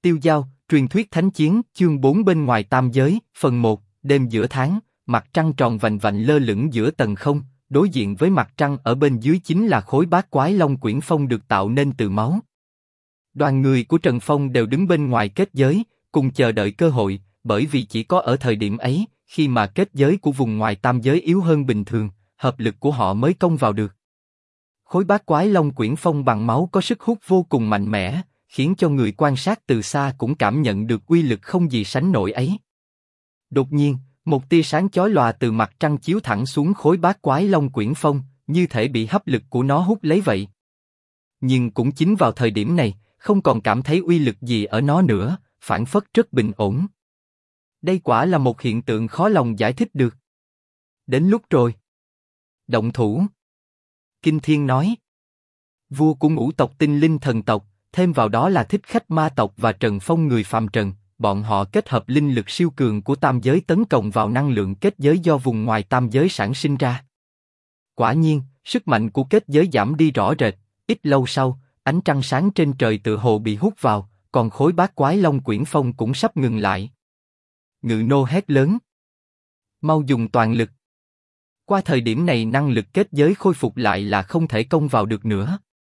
Tiêu Dao, truyền thuyết thánh chiến, chương 4 bên ngoài tam giới, phần 1, đêm giữa tháng, mặt trăng tròn vành vạnh lơ lửng giữa tầng không, đối diện với mặt trăng ở bên dưới chính là khối bát quái long quyển phong được tạo nên từ máu. Đoàn người của Trần Phong đều đứng bên ngoài kết giới, cùng chờ đợi cơ hội, bởi vì chỉ có ở thời điểm ấy, khi mà kết giới của vùng ngoài tam giới yếu hơn bình thường, hợp lực của họ mới công vào được. Khối bát quái long quyển phong bằng máu có sức hút vô cùng mạnh mẽ, khiến cho người quan sát từ xa cũng cảm nhận được uy lực không gì sánh nổi ấy. Đột nhiên, một tia sáng chói lòa từ mặt trăng chiếu thẳng xuống khối bát quái long quyển phong, như thể bị hấp lực của nó hút lấy vậy. Nhưng cũng chính vào thời điểm này, không còn cảm thấy uy lực gì ở nó nữa, phản phất rất bình ổn. Đây quả là một hiện tượng khó lòng giải thích được. Đến lúc rồi. Động thủ. Kinh Thiên nói. Vua của ngũ tộc tinh linh thần tộc, thêm vào đó là thích khách ma tộc và Trần Phong người phàm trần, bọn họ kết hợp linh lực siêu cường của tam giới tấn công vào năng lượng kết giới do vùng ngoài tam giới sản sinh ra. Quả nhiên, sức mạnh của kết giới giảm đi rõ rệt, ít lâu sau, ánh trăng sáng trên trời tựa hồ bị hút vào, còn khối bát quái long quyển phong cũng sắp ngừng lại. Ngự nô hét lớn. Mau dùng toàn lực. Qua thời điểm này năng lực kết giới khôi phục lại là không thể công vào được nữa.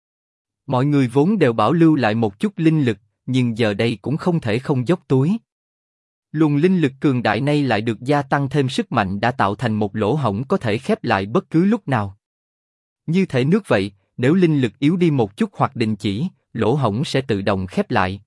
Mọi người vốn đều bảo lưu lại một chút linh lực, nhưng giờ đây cũng không thể không dốc túi. Luồng linh lực cường đại này lại được gia tăng thêm sức mạnh đã tạo thành một lỗ hổng có thể khép lại bất cứ lúc nào. Như thể nước vậy, nếu linh lực yếu đi một chút hoặc đình chỉ, lỗ hổng sẽ tự động khép lại.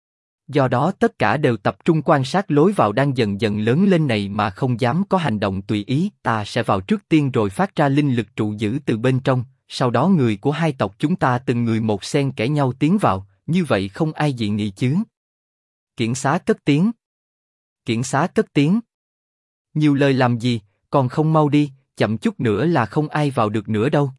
Do đó tất cả đều tập trung quan sát lối vào đang dần dần lớn lên này mà không dám có hành động tùy ý. Ta sẽ vào trước tiên rồi phát ra linh lực trụ giữ từ bên trong, sau đó người của hai tộc chúng ta từng người một xen kẽ nhau tiến vào, như vậy không ai dị nghị chứ. Kiển Xá cất tiếng. Kiển Xá cất tiếng. Nhiều lời làm gì, còn không mau đi, chậm chút nữa là không ai vào được nữa đâu.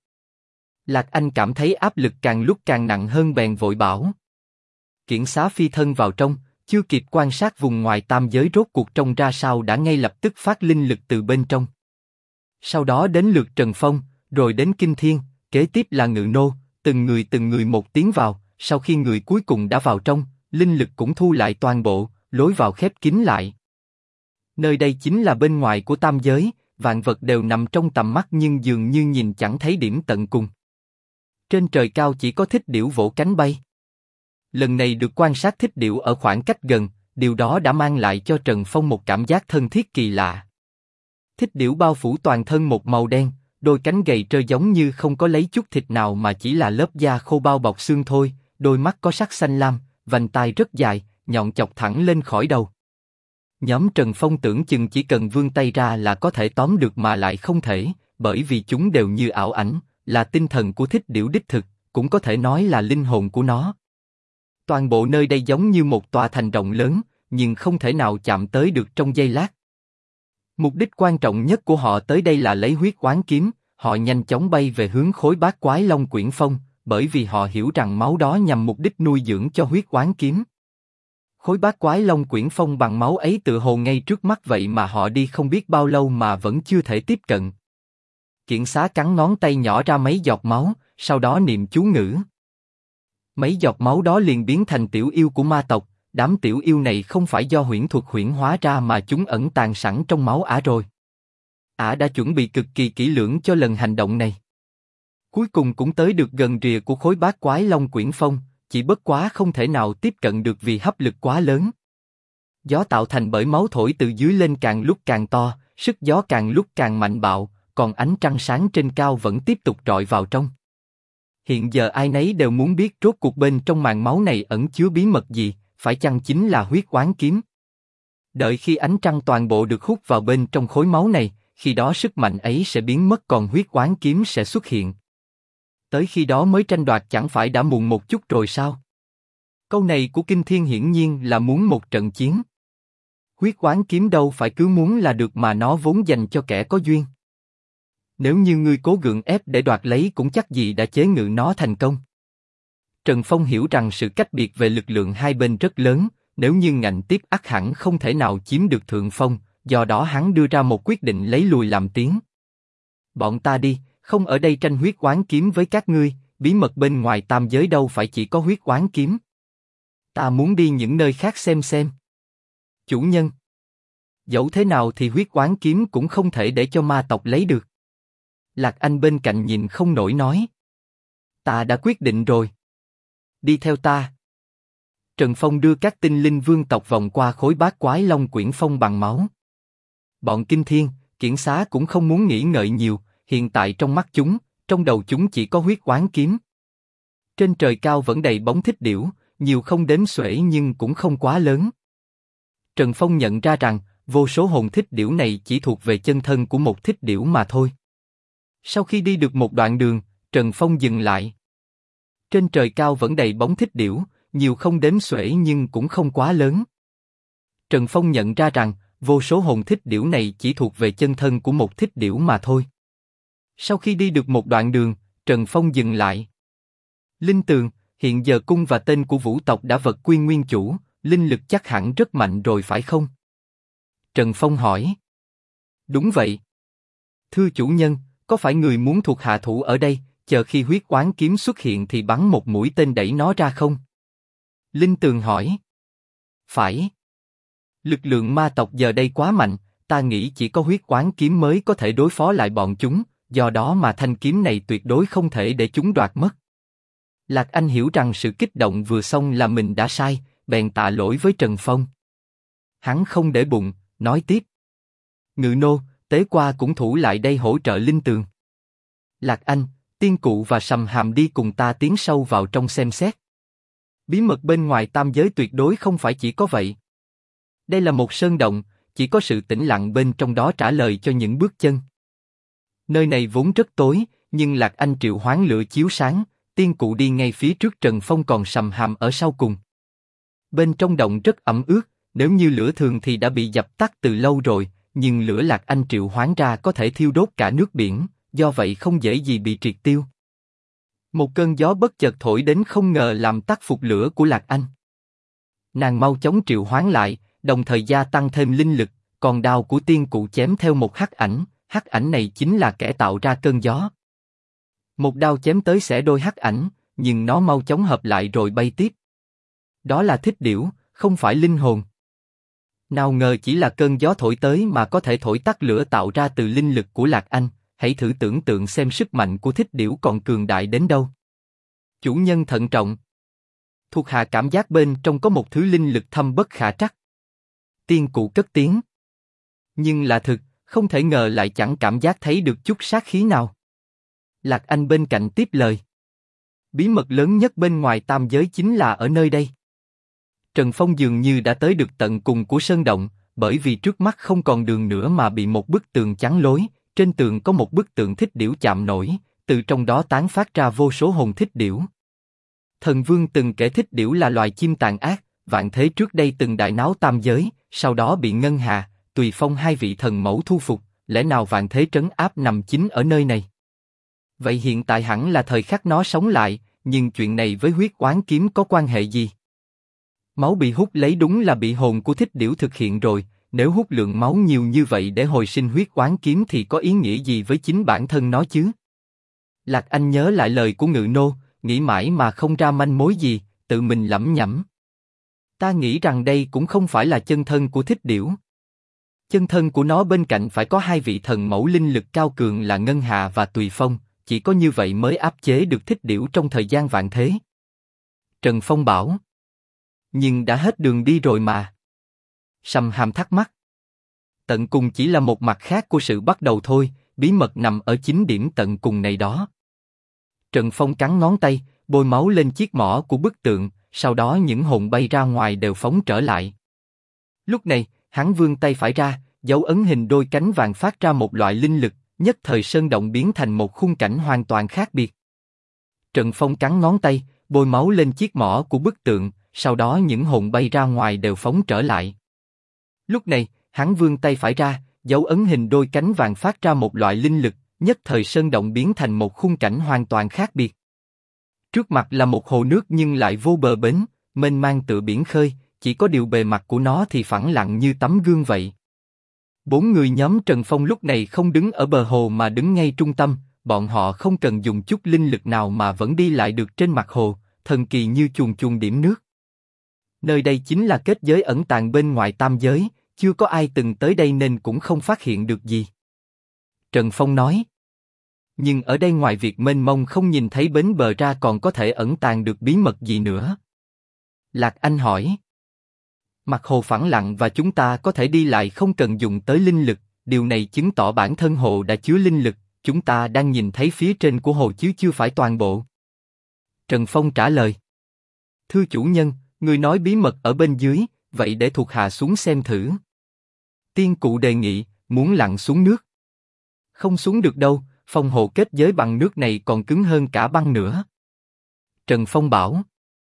Lạc Anh cảm thấy áp lực càng lúc càng nặng hơn bèn vội bảo. Kiển Xá phi thân vào trong, chưa kịp quan sát vùng ngoài tam giới rốt cuộc trông ra sao đã ngay lập tức phát linh lực từ bên trong. Sau đó đến lượt Trần Phong, rồi đến Kinh Thiên, kế tiếp là Ngự Nô, từng người một tiến vào. Sau khi người cuối cùng đã vào trong, linh lực cũng thu lại toàn bộ, lối vào khép kín lại. Nơi đây chính là bên ngoài của tam giới, vạn vật đều nằm trong tầm mắt nhưng dường như nhìn chẳng thấy điểm tận cùng. Trên trời cao chỉ có thích điểu vỗ cánh bay. Lần này được quan sát thích điểu ở khoảng cách gần, điều đó đã mang lại cho Trần Phong một cảm giác thân thiết kỳ lạ. Thích điểu bao phủ toàn thân một màu đen, đôi cánh gầy trơ giống như không có lấy chút thịt nào mà chỉ là lớp da khô bao bọc xương thôi, đôi mắt có sắc xanh lam, vành tai rất dài, nhọn chọc thẳng lên khỏi đầu. Nhóm Trần Phong tưởng chừng chỉ cần vươn tay ra là có thể tóm được mà lại không thể, bởi vì chúng đều như ảo ảnh, là tinh thần của thích điểu đích thực, cũng có thể nói là linh hồn của nó. Toàn bộ nơi đây giống như một tòa thành rộng lớn, nhưng không thể nào chạm tới được trong giây lát. Mục đích quan trọng nhất của họ tới đây là lấy huyết oán kiếm, họ nhanh chóng bay về hướng khối bát quái long quyển phong, bởi vì họ hiểu rằng máu đó nhằm mục đích nuôi dưỡng cho huyết oán kiếm. Khối bát quái long quyển phong bằng máu ấy tựa hồ ngay trước mắt vậy mà họ đi không biết bao lâu mà vẫn chưa thể tiếp cận. Kiển Xá cắn ngón tay nhỏ ra mấy giọt máu, sau đó niệm chú ngữ. Mấy giọt máu đó liền biến thành tiểu yêu của ma tộc, đám tiểu yêu này không phải do huyễn thuật huyễn hóa ra mà chúng ẩn tàng sẵn trong máu ả rồi. Ả đã chuẩn bị cực kỳ kỹ lưỡng cho lần hành động này. Cuối cùng cũng tới được gần rìa của khối bát quái long quyển phong, chỉ bất quá không thể nào tiếp cận được vì hấp lực quá lớn. Gió tạo thành bởi máu thổi từ dưới lên càng lúc càng to, sức gió càng lúc càng mạnh bạo, còn ánh trăng sáng trên cao vẫn tiếp tục rọi vào trong. Hiện giờ ai nấy đều muốn biết rốt cuộc bên trong màn máu này ẩn chứa bí mật gì, phải chăng chính là huyết oán kiếm. Đợi khi ánh trăng toàn bộ được hút vào bên trong khối máu này, khi đó sức mạnh ấy sẽ biến mất còn huyết oán kiếm sẽ xuất hiện. Tới khi đó mới tranh đoạt chẳng phải đã muộn một chút rồi sao? Câu này của Kinh Thiên hiển nhiên là muốn một trận chiến. Huyết oán kiếm đâu phải cứ muốn là được mà nó vốn dành cho kẻ có duyên. Nếu như ngươi cố gượng ép để đoạt lấy cũng chắc gì đã chế ngự nó thành công. Trần Phong hiểu rằng sự cách biệt về lực lượng hai bên rất lớn, nếu như ngạnh tiếp ắt hẳn không thể nào chiếm được thượng phong, do đó hắn đưa ra một quyết định lấy lùi làm tiến. Bọn ta đi, không ở đây tranh huyết oán kiếm với các ngươi, bí mật bên ngoài tam giới đâu phải chỉ có huyết oán kiếm. Ta muốn đi những nơi khác xem. Chủ nhân. Dẫu thế nào thì huyết oán kiếm cũng không thể để cho ma tộc lấy được. Lạc Anh bên cạnh nhìn không nổi nói. Ta đã quyết định rồi. Đi theo ta. Trần Phong đưa các tinh linh vương tộc vòng qua khối bát quái long quyển phong bằng máu. Bọn Kinh Thiên, Kiển Xá cũng không muốn nghĩ ngợi nhiều, hiện tại trong mắt chúng, trong đầu chúng chỉ có huyết oán kiếm. Trên trời cao vẫn đầy bóng thích điểu, nhiều không đếm xuể nhưng cũng không quá lớn. Trần Phong nhận ra rằng, vô số hồn thích điểu này chỉ thuộc về chân thân của một thích điểu mà thôi. Sau khi đi được một đoạn đường, Trần Phong dừng lại. Trên trời cao vẫn đầy bóng thích điểu, nhiều không đếm xuể nhưng cũng không quá lớn. Trần Phong nhận ra rằng, vô số hồn thích điểu này chỉ thuộc về chân thân của một thích điểu mà thôi. Sau khi đi được một đoạn đường, Trần Phong dừng lại. Linh Tường, hiện giờ cung và tên của vũ tộc đã vật quy nguyên chủ, linh lực chắc hẳn rất mạnh rồi phải không? Trần Phong hỏi. Đúng vậy. Thưa chủ nhân, có phải người muốn thuộc hạ thủ ở đây, chờ khi huyết oán kiếm xuất hiện thì bắn một mũi tên đẩy nó ra không? Linh Tường hỏi. Phải. Lực lượng ma tộc giờ đây quá mạnh, ta nghĩ chỉ có huyết oán kiếm mới có thể đối phó lại bọn chúng, do đó mà thanh kiếm này tuyệt đối không thể để chúng đoạt mất. Lạc Anh hiểu rằng sự kích động vừa xong là mình đã sai, bèn tạ lỗi với Trần Phong. Hắn không để bụng, nói tiếp. Ngự nô, Tế Qua cũng thủ lại đây hỗ trợ Linh Tường. Lạc Anh, Tiên Cụ và Sầm Hàm đi cùng ta tiến sâu vào trong xem xét. Bí mật bên ngoài tam giới tuyệt đối không phải chỉ có vậy. Đây là một sơn động, chỉ có sự tĩnh lặng bên trong đó trả lời cho những bước chân. Nơi này vốn rất tối, nhưng Lạc Anh triệu hoán lửa chiếu sáng, Tiên Cụ đi ngay phía trước Trần Phong còn Sầm Hàm ở sau cùng. Bên trong động rất ẩm ướt, nếu như lửa thường thì đã bị dập tắt từ lâu rồi, nhưng lửa Lạc Anh triệu hoán ra có thể thiêu đốt cả nước biển, do vậy không dễ gì bị triệt tiêu. Một cơn gió bất chợt thổi đến không ngờ làm tắt phục lửa của Lạc Anh. Nàng mau chóng triệu hoán lại, đồng thời gia tăng thêm linh lực, còn đao của Tiên Cụ chém theo một hắc ảnh này chính là kẻ tạo ra cơn gió. Một đao chém tới xẻ đôi hắc ảnh, nhưng nó mau chóng hợp lại rồi bay tiếp. Đó là thích điểu, không phải linh hồn. Nào ngờ chỉ là cơn gió thổi tới mà có thể thổi tắt lửa tạo ra từ linh lực của Lạc Anh, hãy thử tưởng tượng xem sức mạnh của thích điểu còn cường đại đến đâu. Chủ nhân thận trọng. Thuộc hạ cảm giác bên trong có một thứ linh lực thâm bất khả trắc. Tiên Cụ cất tiếng. Nhưng là thực, không thể ngờ lại chẳng cảm giác thấy được chút sát khí nào. Lạc Anh bên cạnh tiếp lời. Bí mật lớn nhất bên ngoài tam giới chính là ở nơi đây. Trần Phong dường như đã tới được tận cùng của sơn động, bởi vì trước mắt không còn đường nữa mà bị một bức tường chắn lối, trên tường có một bức tượng thích điểu chạm nổi, từ trong đó tán phát ra vô số hồn thích điểu. Thần Vương từng kể thích điểu là loài chim tàn ác, vạn thế trước đây từng đại náo tam giới, sau đó bị Ngân Hà, Tùy Phong hai vị thần mẫu thu phục, lẽ nào vạn thế trấn áp nằm chính ở nơi này? Vậy hiện tại hẳn là thời khắc nó sống lại, nhưng chuyện này với huyết oán kiếm có quan hệ gì? Máu bị hút lấy đúng là bị hồn của thích điểu thực hiện rồi, nếu hút lượng máu nhiều như vậy để hồi sinh huyết oán kiếm thì có ý nghĩa gì với chính bản thân nó chứ? Lạc Anh nhớ lại lời của Ngự nô, nghĩ mãi mà không ra manh mối gì, tự mình lẩm nhẩm. Ta nghĩ rằng đây cũng không phải là chân thân của thích điểu. Chân thân của nó bên cạnh phải có hai vị thần mẫu linh lực cao cường là Ngân Hà và Tùy Phong, chỉ có như vậy mới áp chế được thích điểu trong thời gian vạn thế. Trần Phong bảo. Nhưng đã hết đường đi rồi mà. Sầm Hàm thắc mắc. Tận cùng chỉ là một mặt khác của sự bắt đầu thôi, bí mật nằm ở chính điểm tận cùng này đó. Trần Phong cắn ngón tay, bôi máu lên chiếc mỏ của bức tượng, sau đó những hồn bay ra ngoài đều phóng trở lại. Lúc này, hắn vươn tay phải ra, dấu ấn hình đôi cánh vàng phát ra một loại linh lực, nhất thời sơn động biến thành một khung cảnh hoàn toàn khác biệt. Trần Phong cắn ngón tay, bôi máu lên chiếc mỏ của bức tượng, sau đó những hồn bay ra ngoài đều phóng trở lại. Lúc này, hắn vươn tay phải ra, dấu ấn hình đôi cánh vàng phát ra một loại linh lực, nhất thời sơn động biến thành một khung cảnh hoàn toàn khác biệt. Trước mặt là một hồ nước nhưng lại vô bờ bến, mênh mang tựa biển khơi, chỉ có điều bề mặt của nó thì phẳng lặng như tấm gương vậy. Bốn người nhóm Trần Phong lúc này không đứng ở bờ hồ mà đứng ngay trung tâm, bọn họ không cần dùng chút linh lực nào mà vẫn đi lại được trên mặt hồ, thần kỳ như chuồn chuồn điểm nước. Nơi đây chính là kết giới ẩn tàng bên ngoài tam giới, chưa có ai từng tới đây nên cũng không phát hiện được gì. Trần Phong nói. Nhưng ở đây ngoài việc mênh mông không nhìn thấy bến bờ ra còn có thể ẩn tàng được bí mật gì nữa? Lạc Anh hỏi. Mặt hồ phẳng lặng và chúng ta có thể đi lại không cần dùng tới linh lực, điều này chứng tỏ bản thân hồ đã chứa linh lực, chúng ta đang nhìn thấy phía trên của hồ chứ chưa phải toàn bộ. Trần Phong trả lời. Thưa chủ nhân, người nói bí mật ở bên dưới, vậy để thuộc hạ xuống xem thử. Tiên cụ đề nghị, muốn lặn xuống nước. Không xuống được đâu, phong hồ kết giới bằng nước này còn cứng hơn cả băng nữa. Trần Phong bảo.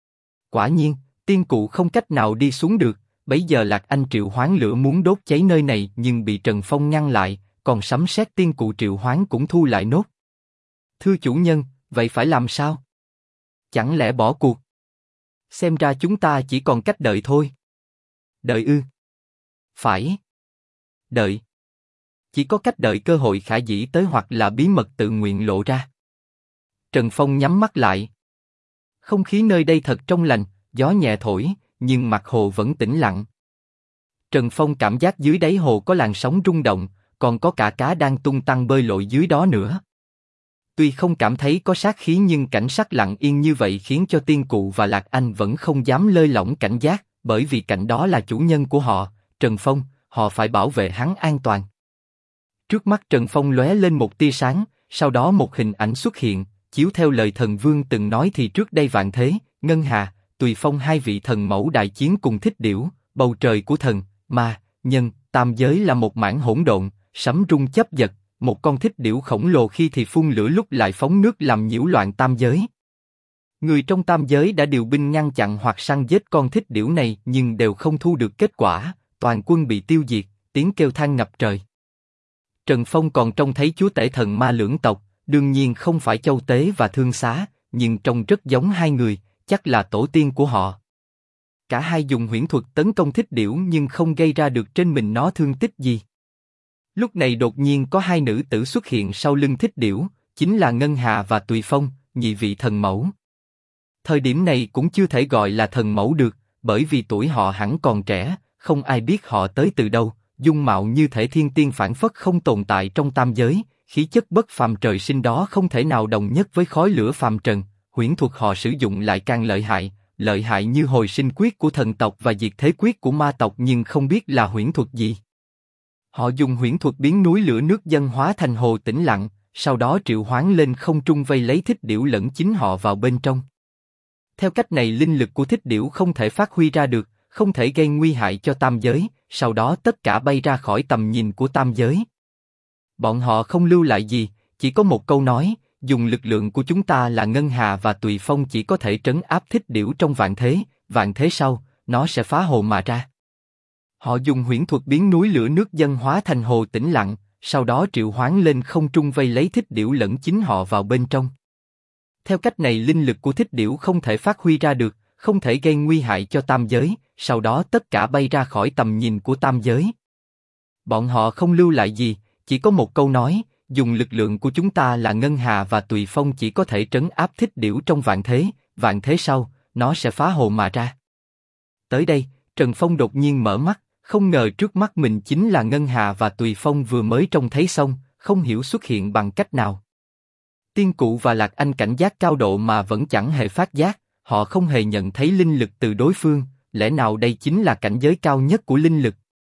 Quả nhiên, tiên cụ không cách nào đi xuống được, bấy giờ Lạc Anh triệu hoán lửa muốn đốt cháy nơi này nhưng bị Trần Phong ngăn lại, còn sấm sét tiên cụ triệu hoán cũng thu lại nốt. Thưa chủ nhân, vậy phải làm sao? Chẳng lẽ bỏ cuộc? Xem ra chúng ta chỉ còn cách đợi thôi. Đợi ư? Phải. Đợi. Chỉ có cách đợi cơ hội khả dĩ tới hoặc là bí mật tự nguyện lộ ra. Trần Phong nhắm mắt lại. Không khí nơi đây thật trong lành, gió nhẹ thổi, nhưng mặt hồ vẫn tĩnh lặng. Trần Phong cảm giác dưới đáy hồ có làn sóng rung động, còn có cả cá đang tung tăng bơi lội dưới đó nữa. Tuy không cảm thấy có sát khí nhưng cảnh sắc lặng yên như vậy khiến cho tiên cụ và Lạc Anh vẫn không dám lơi lỏng cảnh giác, bởi vì cạnh đó là chủ nhân của họ, Trần Phong, họ phải bảo vệ hắn an toàn. Trước mắt Trần Phong lóe lên một tia sáng, sau đó một hình ảnh xuất hiện, chiếu theo lời thần vương từng nói thì trước đây vạn thế, Ngân Hà, Tùy Phong hai vị thần mẫu đại chiến cùng Thích Điểu, bầu trời của thần, ma, nhân, tam giới là một mảng hỗn độn, sấm rung chấp giật, một con Thích Điểu khổng lồ khi thì phun lửa lúc lại phóng nước làm nhiễu loạn tam giới. Người trong tam giới đã điều binh ngăn chặn hoặc săn giết con Thích Điểu này nhưng đều không thu được kết quả, toàn quân bị tiêu diệt, tiếng kêu than ngập trời. Trần Phong còn trông thấy chúa tể thần ma lưỡng tộc, đương nhiên không phải Châu Tế và Thương Xá, nhưng trông rất giống hai người, chắc là tổ tiên của họ. Cả hai dùng huyễn thuật tấn công Thích Điểu nhưng không gây ra được trên mình nó thương tích gì. Lúc này đột nhiên có hai nữ tử xuất hiện sau lưng Thích Điểu, chính là Ngân Hà và Tùy Phong, nhị vị thần mẫu. Thời điểm này cũng chưa thể gọi là thần mẫu được, bởi vì tuổi họ hẳn còn trẻ, không ai biết họ tới từ đâu, dung mạo như thể thiên tiên phảng phất không tồn tại trong tam giới, khí chất bất phàm trời sinh đó không thể nào đồng nhất với khói lửa phàm trần, huyễn thuật họ sử dụng lại càng lợi hại như hồi sinh quyết của thần tộc và diệt thế quyết của ma tộc nhưng không biết là huyễn thuật gì. Họ dùng huyễn thuật biến núi lửa nước dâng hóa thành hồ tĩnh lặng, sau đó triệu hoán lên không trung vây lấy Thích Điểu lẫn chính họ vào bên trong. Theo cách này linh lực của Thích Điểu không thể phát huy ra được, không thể gây nguy hại cho tam giới, sau đó tất cả bay ra khỏi tầm nhìn của tam giới. Bọn họ không lưu lại gì, chỉ có một câu nói, dùng lực lượng của chúng ta là Ngân Hà và Tùy Phong chỉ có thể trấn áp Thích Điểu trong vạn thế sau, nó sẽ phá hồ mà ra. Họ dùng huyễn thuật biến núi lửa nước dâng hóa thành hồ tĩnh lặng, sau đó triệu hoán lên không trung vây lấy Thích Điểu lẫn chính họ vào bên trong. Theo cách này linh lực của Thích Điểu không thể phát huy ra được, không thể gây nguy hại cho tam giới, sau đó tất cả bay ra khỏi tầm nhìn của tam giới. Bọn họ không lưu lại gì, chỉ có một câu nói, dùng lực lượng của chúng ta là Ngân Hà và Tùy Phong chỉ có thể trấn áp Thích Điểu trong vạn thế sau, nó sẽ phá hồ mà ra. Tới đây, Trần Phong đột nhiên mở mắt, không ngờ trước mắt mình chính là Ngân Hà và Tùy Phong vừa mới trông thấy xong, không hiểu xuất hiện bằng cách nào. Tiên cụ và Lạc Anh cảnh giác cao độ mà vẫn chẳng hề phát giác, họ không hề nhận thấy linh lực từ đối phương, lẽ nào đây chính là cảnh giới cao nhất của linh lực?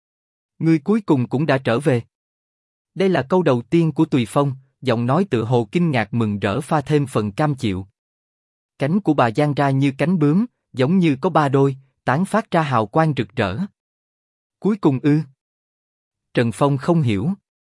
Ngươi cuối cùng cũng đã trở về. Đây là câu đầu tiên của Tùy Phong, giọng nói tựa hồ kinh ngạc mừng rỡ pha thêm phần cam chịu. Cánh của bà dang ra như cánh bướm, giống như có ba đôi, tán phát ra hào quang rực rỡ. Cuối cùng ư? Trần Phong không hiểu.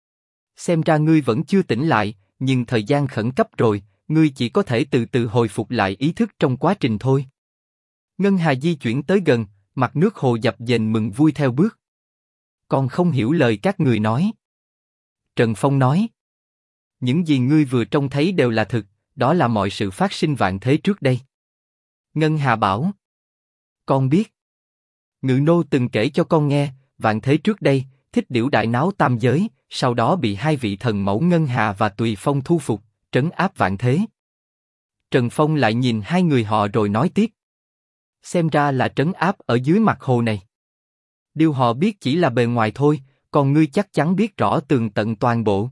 Xem ra ngươi vẫn chưa tỉnh lại, nhưng thời gian khẩn cấp rồi, ngươi chỉ có thể từ từ hồi phục lại ý thức trong quá trình thôi. Ngân Hà di chuyển tới gần, mặt nước hồ dập dềnh mừng vui theo bước. Con không hiểu lời các người nói. Trần Phong nói. Những gì ngươi vừa trông thấy đều là thực, đó là mọi sự phát sinh vạn thế trước đây. Ngân Hà bảo. Con biết. Ngự nô từng kể cho con nghe, vạn thế trước đây, Thích Điểu đại náo tam giới, sau đó bị hai vị thần mẫu Ngân Hà và Tùy Phong thu phục, trấn áp vạn thế. Trần Phong lại nhìn hai người họ rồi nói tiếp. Xem ra là trấn áp ở dưới mặt hồ này. Điều họ biết chỉ là bề ngoài thôi, còn ngươi chắc chắn biết rõ tường tận toàn bộ.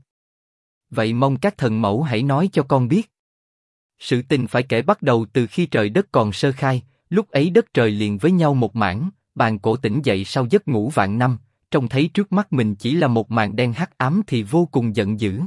Vậy mong các thần mẫu hãy nói cho con biết. Sự tình phải kể bắt đầu từ khi trời đất còn sơ khai, lúc ấy đất trời liền với nhau một mảng, bàn cổ tỉnh dậy sau giấc ngủ vạn năm, trông thấy trước mắt mình chỉ là một màn đen hắc ám thì vô cùng giận dữ.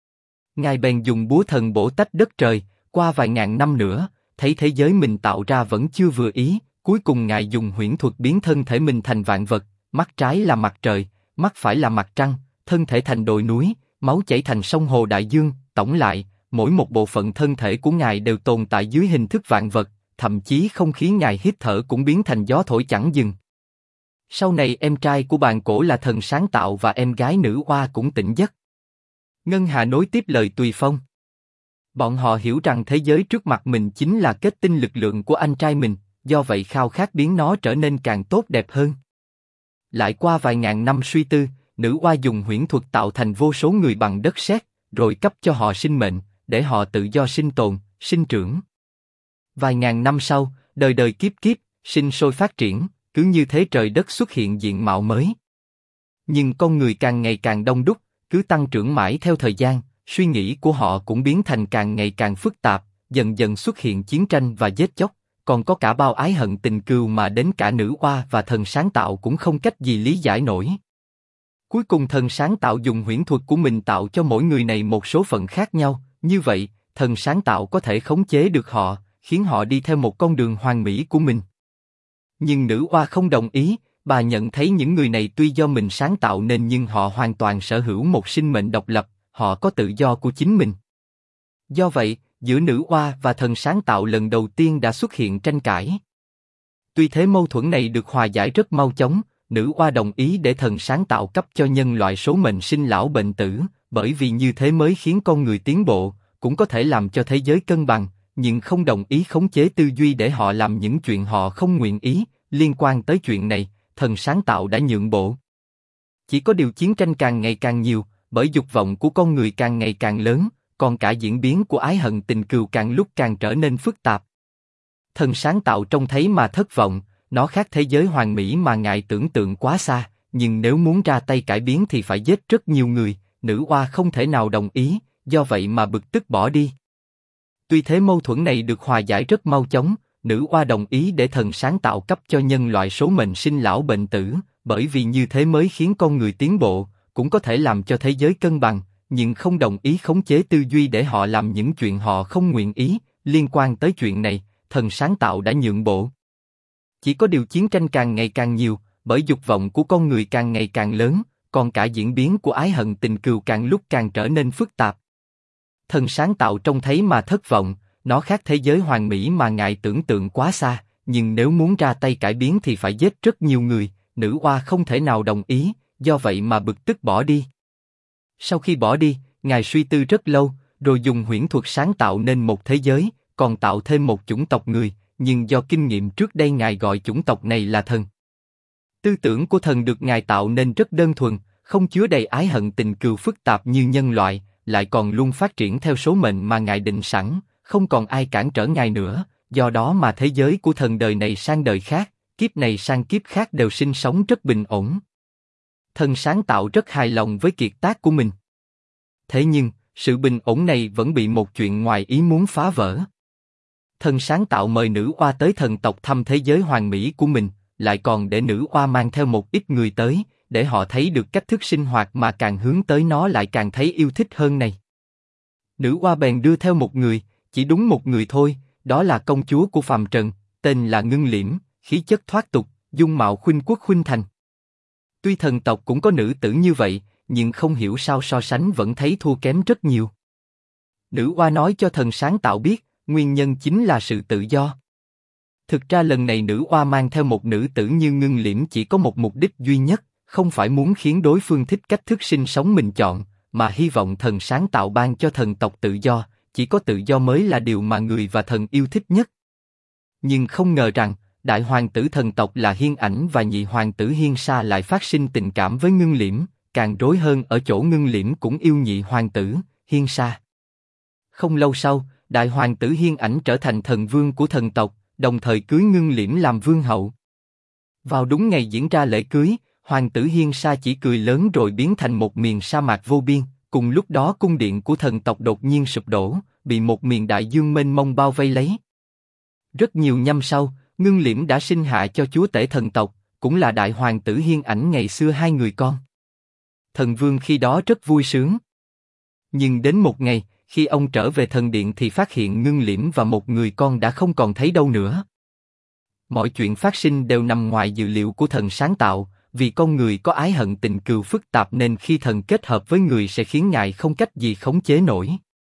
Ngài bèn dùng búa thần bổ tách đất trời, qua vài ngàn năm nữa, thấy thế giới mình tạo ra vẫn chưa vừa ý, cuối cùng ngài dùng huyễn thuật biến thân thể mình thành vạn vật, mắt trái là mặt trời, mắt phải là mặt trăng, thân thể thành đồi núi, máu chảy thành sông hồ đại dương, tổng lại, mỗi một bộ phận thân thể của ngài đều tồn tại dưới hình thức vạn vật, thậm chí không khí ngài hít thở cũng biến thành gió thổi chẳng dừng. Sau này em trai của bàn cổ là thần sáng tạo và em gái nữ oa cũng tỉnh giấc. Ngân Hà nối tiếp lời Tùy Phong. Bọn họ hiểu rằng thế giới trước mặt mình chính là kết tinh lực lượng của anh trai mình, do vậy khao khát biến nó trở nên càng tốt đẹp hơn. Lại qua vài ngàn năm suy tư, nữ oa dùng huyễn thuật tạo thành vô số người bằng đất sét, rồi cấp cho họ sinh mệnh, để họ tự do sinh tồn, sinh trưởng. Vài ngàn năm sau, đời đời kiếp kiếp, sinh sôi phát triển, cứ như thế trời đất xuất hiện diện mạo mới. Nhưng con người càng ngày càng đông đúc, cứ tăng trưởng mãi theo thời gian, suy nghĩ của họ cũng biến thành càng ngày càng phức tạp, dần dần xuất hiện chiến tranh và giết chóc, còn có cả bao ái hận tình cừu mà đến cả nữ oa và thần sáng tạo cũng không cách gì lý giải nổi. Cuối cùng thần sáng tạo dùng huyễn thuật của mình tạo cho mỗi người này một số phận khác nhau, như vậy, thần sáng tạo có thể khống chế được họ, khiến họ đi theo một con đường hoàn mỹ của mình. Nhưng nữ oa không đồng ý, bà nhận thấy những người này tuy do mình sáng tạo nên nhưng họ hoàn toàn sở hữu một sinh mệnh độc lập, họ có tự do của chính mình. Do vậy, giữa nữ oa và thần sáng tạo lần đầu tiên đã xuất hiện tranh cãi. Tuy thế mâu thuẫn này được hòa giải rất mau chóng, nữ oa đồng ý để thần sáng tạo cấp cho nhân loại số mệnh sinh lão bệnh tử, bởi vì như thế mới khiến con người tiến bộ, cũng có thể làm cho thế giới cân bằng, nhưng không đồng ý khống chế tư duy để họ làm những chuyện họ không nguyện ý. Liên quan tới chuyện này, thần sáng tạo đã nhượng bộ. Chỉ có điều chiến tranh càng ngày càng nhiều, bởi dục vọng của con người càng ngày càng lớn, còn cả diễn biến của ái hận tình cừu càng lúc càng trở nên phức tạp. Thần sáng tạo trông thấy mà thất vọng, nó khác thế giới hoàn mỹ mà ngài tưởng tượng quá xa, nhưng nếu muốn ra tay cải biến thì phải giết rất nhiều người, nữ oa không thể nào đồng ý, do vậy mà bực tức bỏ đi. Tuy thế mâu thuẫn này được hòa giải rất mau chóng, nữ oa đồng ý để thần sáng tạo cấp cho nhân loại số mệnh sinh lão bệnh tử, bởi vì như thế mới khiến con người tiến bộ, cũng có thể làm cho thế giới cân bằng, nhưng không đồng ý khống chế tư duy để họ làm những chuyện họ không nguyện ý. Liên quan tới chuyện này, thần sáng tạo đã nhượng bộ. Chỉ có điều chiến tranh càng ngày càng nhiều, bởi dục vọng của con người càng ngày càng lớn, còn cả diễn biến của ái hận tình cừu càng lúc càng trở nên phức tạp. Thần sáng tạo trông thấy mà thất vọng, nó khác thế giới hoàn mỹ mà ngài tưởng tượng quá xa, nhưng nếu muốn ra tay cải biến thì phải giết rất nhiều người, nữ oa không thể nào đồng ý, do vậy mà bực tức bỏ đi. Sau khi bỏ đi, ngài suy tư rất lâu, rồi dùng huyễn thuật sáng tạo nên một thế giới, còn tạo thêm một chủng tộc người, nhưng do kinh nghiệm trước đây ngài gọi chủng tộc này là thần. Tư tưởng của thần được ngài tạo nên rất đơn thuần, không chứa đầy ái hận tình cừu phức tạp như nhân loại, lại còn luôn phát triển theo số mệnh mà ngài định sẵn, không còn ai cản trở ngài nữa, do đó mà thế giới của thần đời này sang đời khác, kiếp này sang kiếp khác đều sinh sống rất bình ổn. Thần sáng tạo rất hài lòng với kiệt tác của mình. Thế nhưng, sự bình ổn này vẫn bị một chuyện ngoài ý muốn phá vỡ. Thần sáng tạo mời nữ oa tới thần tộc thăm thế giới hoàn mỹ của mình, lại còn để nữ oa mang theo một ít người tới, để họ thấy được cách thức sinh hoạt mà càng hướng tới nó lại càng thấy yêu thích hơn này. Nữ oa bèn đưa theo một người, chỉ đúng một người thôi, đó là công chúa của phàm trần, tên là Ngưng Liễm, khí chất thoát tục, dung mạo khuynh quốc khuynh thành. Tuy thần tộc cũng có nữ tử như vậy, nhưng không hiểu sao so sánh vẫn thấy thua kém rất nhiều. Nữ oa nói cho thần sáng tạo biết, nguyên nhân chính là sự tự do. Thực ra lần này nữ oa mang theo một nữ tử như Ngưng Liễm chỉ có một mục đích duy nhất, không phải muốn khiến đối phương thích cách thức sinh sống mình chọn, mà hy vọng thần sáng tạo ban cho thần tộc tự do, chỉ có tự do mới là điều mà người và thần yêu thích nhất. Nhưng không ngờ rằng, đại hoàng tử thần tộc là Hiên Ảnh và nhị hoàng tử Hiên Sa lại phát sinh tình cảm với Ngưng Liễm, càng rối hơn ở chỗ Ngưng Liễm cũng yêu nhị hoàng tử, Hiên Sa. Không lâu sau, đại hoàng tử Hiên Ảnh trở thành thần vương của thần tộc, đồng thời cưới Ngưng Liễm làm vương hậu. Vào đúng ngày diễn ra lễ cưới, Hoàng tử Hiên Sa chỉ cười lớn rồi biến thành một miền sa mạc vô biên. Cùng lúc đó cung điện của thần tộc đột nhiên sụp đổ, bị một miền đại dương mênh mông bao vây lấy. Rất nhiều năm sau, Ngưng Liễm đã sinh hạ cho chúa tể thần tộc, cũng là đại hoàng tử Hiên Ảnh ngày xưa hai người con. Thần vương khi đó rất vui sướng. Nhưng đến một ngày, khi ông trở về thần điện thì phát hiện Ngưng Liễm và một người con đã không còn thấy đâu nữa. Mọi chuyện phát sinh đều nằm ngoài dự liệu của thần sáng tạo, vì con người có ái hận tình cừu phức tạp nên khi thần kết hợp với người sẽ khiến ngài không cách gì khống chế nổi.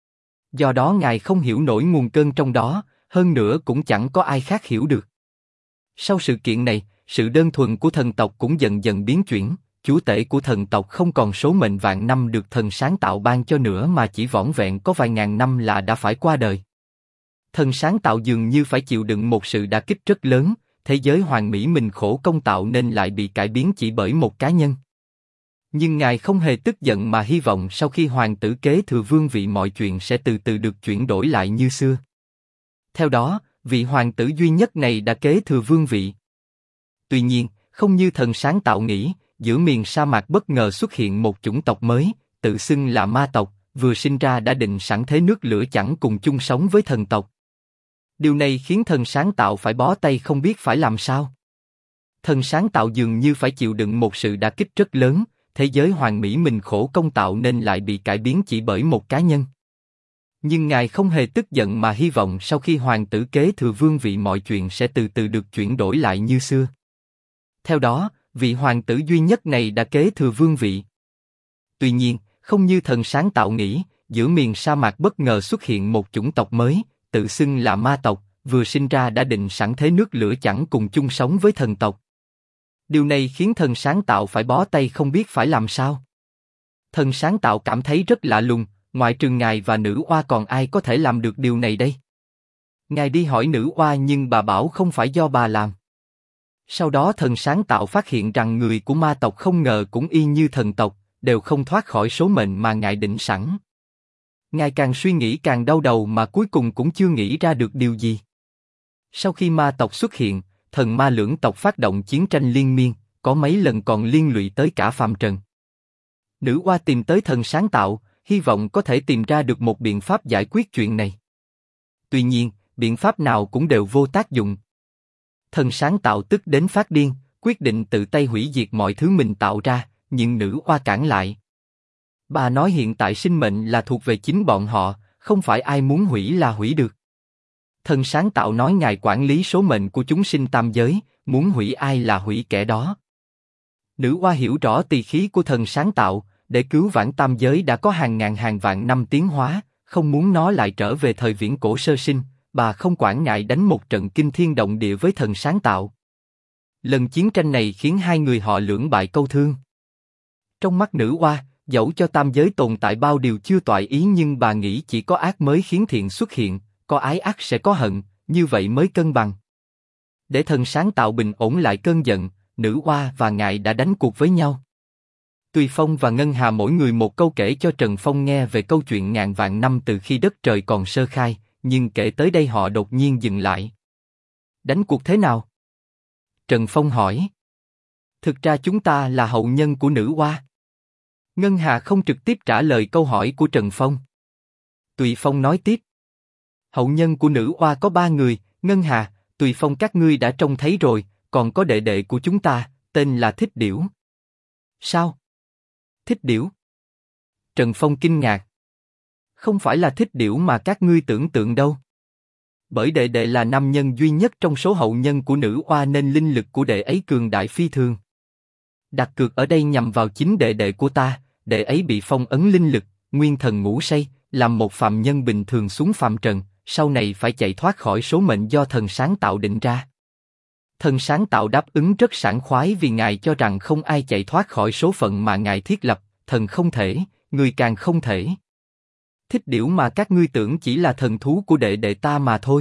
Do đó ngài không hiểu nổi nguồn cơn trong đó, hơn nữa cũng chẳng có ai khác hiểu được. Sau sự kiện này, sự đơn thuần của thần tộc cũng dần dần biến chuyển, chúa tể của thần tộc không còn số mệnh vạn năm được thần sáng tạo ban cho nữa mà chỉ vỏn vẹn có vài ngàn năm là đã phải qua đời. Thần sáng tạo dường như phải chịu đựng một sự đả kích rất lớn, thế giới hoàn mỹ mình khổ công tạo nên lại bị cải biến chỉ bởi một cá nhân. Nhưng ngài không hề tức giận mà hy vọng sau khi hoàng tử kế thừa vương vị mọi chuyện sẽ từ từ được chuyển đổi lại như xưa. Theo đó, vị hoàng tử duy nhất này đã kế thừa vương vị. Tuy nhiên, không như thần sáng tạo nghĩ, giữa miền sa mạc bất ngờ xuất hiện một chủng tộc mới, tự xưng là ma tộc, vừa sinh ra đã định sẵn thế nước lửa chẳng cùng chung sống với thần tộc. Điều này khiến thần sáng tạo phải bó tay không biết phải làm sao. Thần sáng tạo dường như phải chịu đựng một sự đả kích rất lớn, thế giới hoàn mỹ mình khổ công tạo nên lại bị cải biến chỉ bởi một cá nhân. Nhưng ngài không hề tức giận mà hy vọng sau khi hoàng tử kế thừa vương vị mọi chuyện sẽ từ từ được chuyển đổi lại như xưa. Theo đó, vị hoàng tử duy nhất này đã kế thừa vương vị. Tuy nhiên, không như thần sáng tạo nghĩ, giữa miền sa mạc bất ngờ xuất hiện một chủng tộc mới, tự xưng là ma tộc, vừa sinh ra đã định sẵn thế nước lửa chẳng cùng chung sống với thần tộc. Điều này khiến thần sáng tạo phải bó tay không biết phải làm sao. Thần sáng tạo cảm thấy rất lạ lùng, ngoại trừ ngài và nữ oa còn ai có thể làm được điều này đây? Ngài đi hỏi nữ oa nhưng bà bảo không phải do bà làm. Sau đó thần sáng tạo phát hiện rằng người của ma tộc không ngờ cũng y như thần tộc, đều không thoát khỏi số mệnh mà ngài định sẵn. Ngài càng suy nghĩ càng đau đầu mà cuối cùng cũng chưa nghĩ ra được điều gì. Sau khi ma tộc xuất hiện, thần ma lưỡng tộc phát động chiến tranh liên miên, có mấy lần còn liên lụy tới cả phàm trần. Nữ oa tìm tới thần sáng tạo, hy vọng có thể tìm ra được một biện pháp giải quyết chuyện này. Tuy nhiên, biện pháp nào cũng đều vô tác dụng. Thần sáng tạo tức đến phát điên, quyết định tự tay hủy diệt mọi thứ mình tạo ra, nhưng nữ oa cản lại. Bà nói hiện tại sinh mệnh là thuộc về chính bọn họ, không phải ai muốn hủy là hủy được. Thần sáng tạo nói ngài quản lý số mệnh của chúng sinh tam giới, muốn hủy ai là hủy kẻ đó. Nữ oa hiểu rõ tỳ khí của thần sáng tạo, để cứu vãn tam giới đã có hàng ngàn hàng vạn năm tiến hóa, không muốn nó lại trở về thời viễn cổ sơ sinh, bà không quản ngại đánh một trận kinh thiên động địa với thần sáng tạo. Lần chiến tranh này khiến hai người họ lưỡng bại câu thương. Trong mắt nữ oa, dẫu cho tam giới tồn tại bao điều chưa toại ý nhưng bà nghĩ chỉ có ác mới khiến thiện xuất hiện, có ái ác sẽ có hận, như vậy mới cân bằng. Để thần sáng tạo bình ổn lại cơn giận, nữ oa và ngài đã đánh cuộc với nhau. Tùy Phong và Ngân Hà mỗi người một câu kể cho Trần Phong nghe về câu chuyện ngàn vạn năm từ khi đất trời còn sơ khai, nhưng kể tới đây họ đột nhiên dừng lại. Đánh cuộc thế nào? Trần Phong hỏi. Thực ra chúng ta là hậu nhân của nữ oa. Ngân Hà không trực tiếp trả lời câu hỏi của Trần Phong. Tùy Phong nói tiếp. Hậu nhân của nữ oa có 3 người, Ngân Hà, Tùy Phong các ngươi đã trông thấy rồi, còn có đệ đệ của chúng ta, tên là Thích Điểu. Sao? Thích Điểu? Trần Phong kinh ngạc. Không phải là Thích Điểu mà các ngươi tưởng tượng đâu. Bởi đệ đệ là nam nhân duy nhất trong số hậu nhân của nữ oa nên linh lực của đệ ấy cường đại phi thường. Đặt cược ở đây nhằm vào chính đệ đệ của ta, đệ ấy bị phong ấn linh lực, nguyên thần ngủ say, làm một phàm nhân bình thường xuống phàm trần, sau này phải chạy thoát khỏi số mệnh do thần sáng tạo định ra. Thần sáng tạo đáp ứng rất sảng khoái vì ngài cho rằng không ai chạy thoát khỏi số phận mà ngài thiết lập, thần không thể, người càng không thể. Thích Điểu mà các ngươi tưởng chỉ là thần thú của đệ đệ ta mà thôi.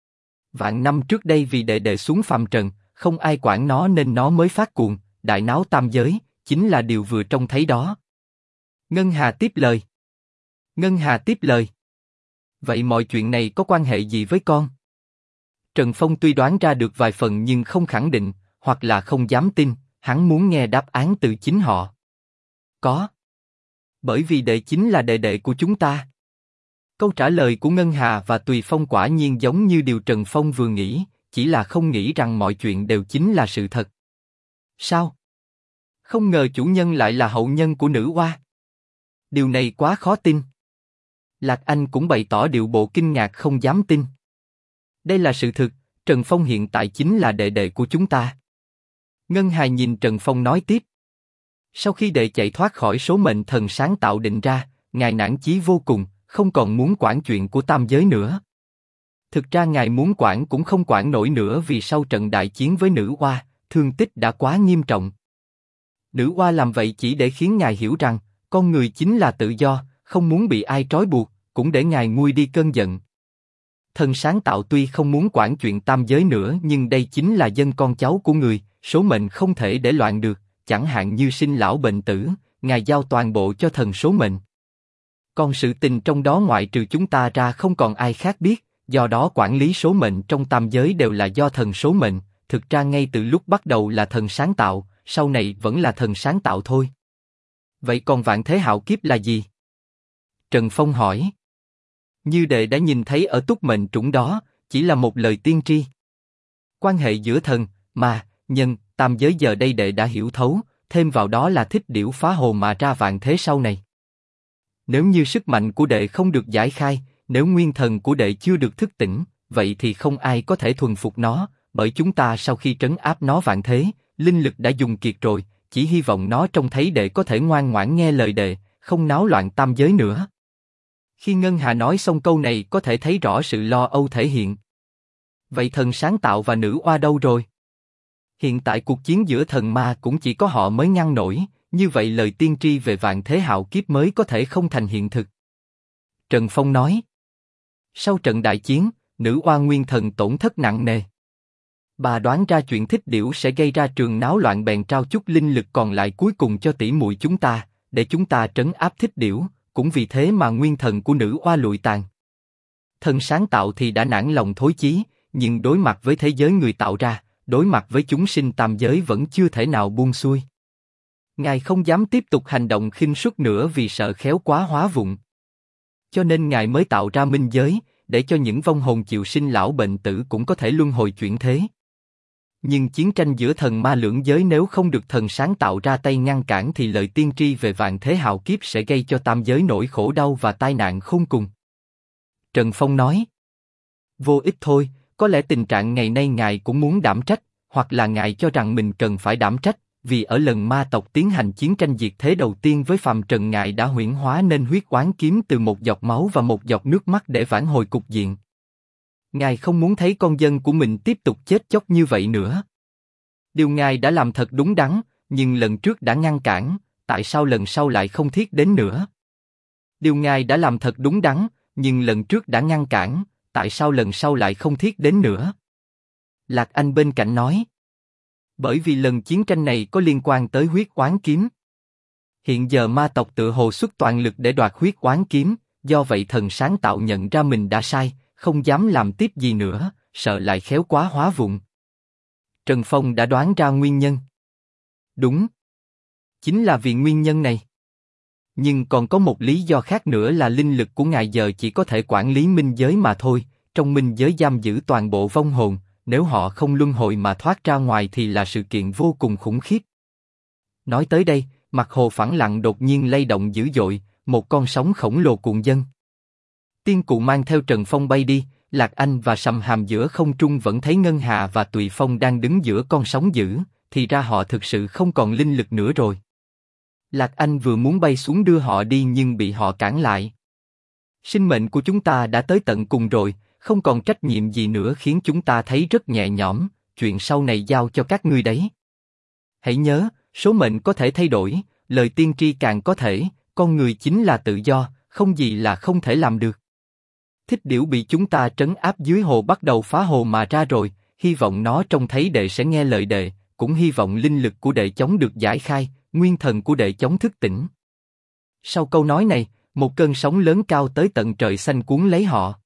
Vạn năm trước đây vì đệ đệ xuống phàm trần, không ai quản nó nên nó mới phát cuồng, đại náo tam giới, chính là điều vừa trông thấy đó. Ngân Hà tiếp lời. Ngân Hà tiếp lời. Vậy mọi chuyện này có quan hệ gì với con? Trần Phong tuy đoán ra được vài phần nhưng không khẳng định, hoặc là không dám tin, hắn muốn nghe đáp án từ chính họ. Có. Bởi vì đệ chính là đệ đệ của chúng ta. Câu trả lời của Ngân Hà và Tùy Phong quả nhiên giống như điều Trần Phong vừa nghĩ, chỉ là không nghĩ rằng mọi chuyện đều chính là sự thật. Sao? Không ngờ chủ nhân lại là hậu nhân của nữ oa. Điều này quá khó tin. Lạc Anh cũng bày tỏ điệu bộ kinh ngạc không dám tin. Đây là sự thực, Trần Phong hiện tại chính là đệ đệ của chúng ta. Ngân Hà nhìn Trần Phong nói tiếp. Sau khi đệ chạy thoát khỏi số mệnh thần sáng tạo định ra, ngài nản chí vô cùng, không còn muốn quản chuyện của tam giới nữa. Thực ra ngài muốn quản cũng không quản nổi nữa vì sau trận đại chiến với nữ oa, thương tích đã quá nghiêm trọng. Nữ oa làm vậy chỉ để khiến ngài hiểu rằng, con người chính là tự do, không muốn bị ai trói buộc, cũng để ngài nguôi đi cơn giận. Thần sáng tạo tuy không muốn quản chuyện tam giới nữa nhưng đây chính là dân con cháu của người, số mệnh không thể để loạn được, chẳng hạn như sinh lão bệnh tử, ngài giao toàn bộ cho thần số mệnh. Còn sự tình trong đó ngoại trừ chúng ta ra không còn ai khác biết, do đó quản lý số mệnh trong tam giới đều là do thần số mệnh, thực ra ngay từ lúc bắt đầu là thần sáng tạo, sau này vẫn là thần sáng tạo thôi. Vậy còn vạn thế hạo kiếp là gì? Trần Phong hỏi. Như đệ đã nhìn thấy ở túc mệnh trũng đó, chỉ là một lời tiên tri. Quan hệ giữa thần, ma, nhân, tam giới giờ đây đệ đã hiểu thấu, thêm vào đó là thích điểu phá hồ mà ra vạn thế sau này. Nếu như sức mạnh của đệ không được giải khai, nếu nguyên thần của đệ chưa được thức tỉnh, vậy thì không ai có thể thuần phục nó, bởi chúng ta sau khi trấn áp nó vạn thế, linh lực đã dùng kiệt rồi, chỉ hy vọng nó trông thấy đệ có thể ngoan ngoãn nghe lời đệ, không náo loạn tam giới nữa. Khi Ngân Hà nói xong câu này có thể thấy rõ sự lo âu thể hiện. Vậy thần sáng tạo và nữ oa đâu rồi? Hiện tại cuộc chiến giữa thần ma cũng chỉ có họ mới ngăn nổi, như vậy lời tiên tri về vạn thế hạo kiếp mới có thể không thành hiện thực. Trần Phong nói. Sau trận đại chiến, nữ oa nguyên thần tổn thất nặng nề. Bà đoán ra chuyện thích điểu sẽ gây ra trường náo loạn bèn trao chút linh lực còn lại cuối cùng cho tỷ muội chúng ta, để chúng ta trấn áp thích điểu, cũng vì thế mà nguyên thần của nữ oa lụi tàn. Thần sáng tạo thì đã nản lòng thối chí, nhưng đối mặt với thế giới người tạo ra, đối mặt với chúng sinh tam giới vẫn chưa thể nào buông xuôi. Ngài không dám tiếp tục hành động khinh suất nữa vì sợ khéo quá hóa vụng. Cho nên ngài mới tạo ra minh giới, để cho những vong hồn chịu sinh lão bệnh tử cũng có thể luân hồi chuyển thế. Nhưng chiến tranh giữa thần ma lưỡng giới nếu không được thần sáng tạo ra tay ngăn cản thì lời tiên tri về vạn thế hạo kiếp sẽ gây cho tam giới nỗi khổ đau và tai nạn khôn cùng. Trần Phong nói. Vô ích thôi, có lẽ tình trạng ngày nay ngài cũng muốn đảm trách, hoặc là ngài cho rằng mình cần phải đảm trách, vì ở lần ma tộc tiến hành chiến tranh diệt thế đầu tiên với phàm trần ngài đã huyễn hóa nên huyết oán kiếm từ một giọt máu và một giọt nước mắt để vãn hồi cục diện. Ngài không muốn thấy con dân của mình tiếp tục chết chóc như vậy nữa. Điều ngài đã làm thật đúng đắn, nhưng lần trước đã ngăn cản, tại sao lần sau lại không thiết đến nữa? Điều ngài đã làm thật đúng đắn, nhưng lần trước đã ngăn cản, tại sao lần sau lại không thiết đến nữa? Lạc Anh bên cạnh nói. Bởi vì lần chiến tranh này có liên quan tới huyết oán kiếm. Hiện giờ ma tộc tự hồ xuất toàn lực để đoạt huyết oán kiếm, do vậy thần sáng tạo nhận ra mình đã sai, không dám làm tiếp gì nữa, sợ lại khéo quá hóa vụng. Trần Phong đã đoán ra nguyên nhân. Đúng. Chính là vì nguyên nhân này. Nhưng còn có một lý do khác nữa là linh lực của ngài giờ chỉ có thể quản lý minh giới mà thôi, trong minh giới giam giữ toàn bộ vong hồn, nếu họ không luân hồi mà thoát ra ngoài thì là sự kiện vô cùng khủng khiếp. Nói tới đây, mặt hồ phẳng lặng đột nhiên lay động dữ dội, một con sóng khổng lồ cuộn dâng. Tiên cụ mang theo Trần Phong bay đi, Lạc Anh và Sầm Hàm giữa không trung vẫn thấy Ngân Hà và Tùy Phong đang đứng giữa con sóng dữ, thì ra họ thực sự không còn linh lực nữa rồi. Lạc Anh vừa muốn bay xuống đưa họ đi nhưng bị họ cản lại. Sinh mệnh của chúng ta đã tới tận cùng rồi, không còn trách nhiệm gì nữa khiến chúng ta thấy rất nhẹ nhõm, chuyện sau này giao cho các ngươi đấy. Hãy nhớ, số mệnh có thể thay đổi, lời tiên tri càng có thể, con người chính là tự do, không gì là không thể làm được. Thích điểu bị chúng ta trấn áp dưới hồ bắt đầu phá hồ mà ra rồi, hy vọng nó trông thấy đệ sẽ nghe lời đệ, cũng hy vọng linh lực của đệ chống được giải khai, nguyên thần của đệ chống thức tỉnh. Sau câu nói này, một cơn sóng lớn cao tới tận trời xanh cuốn lấy họ.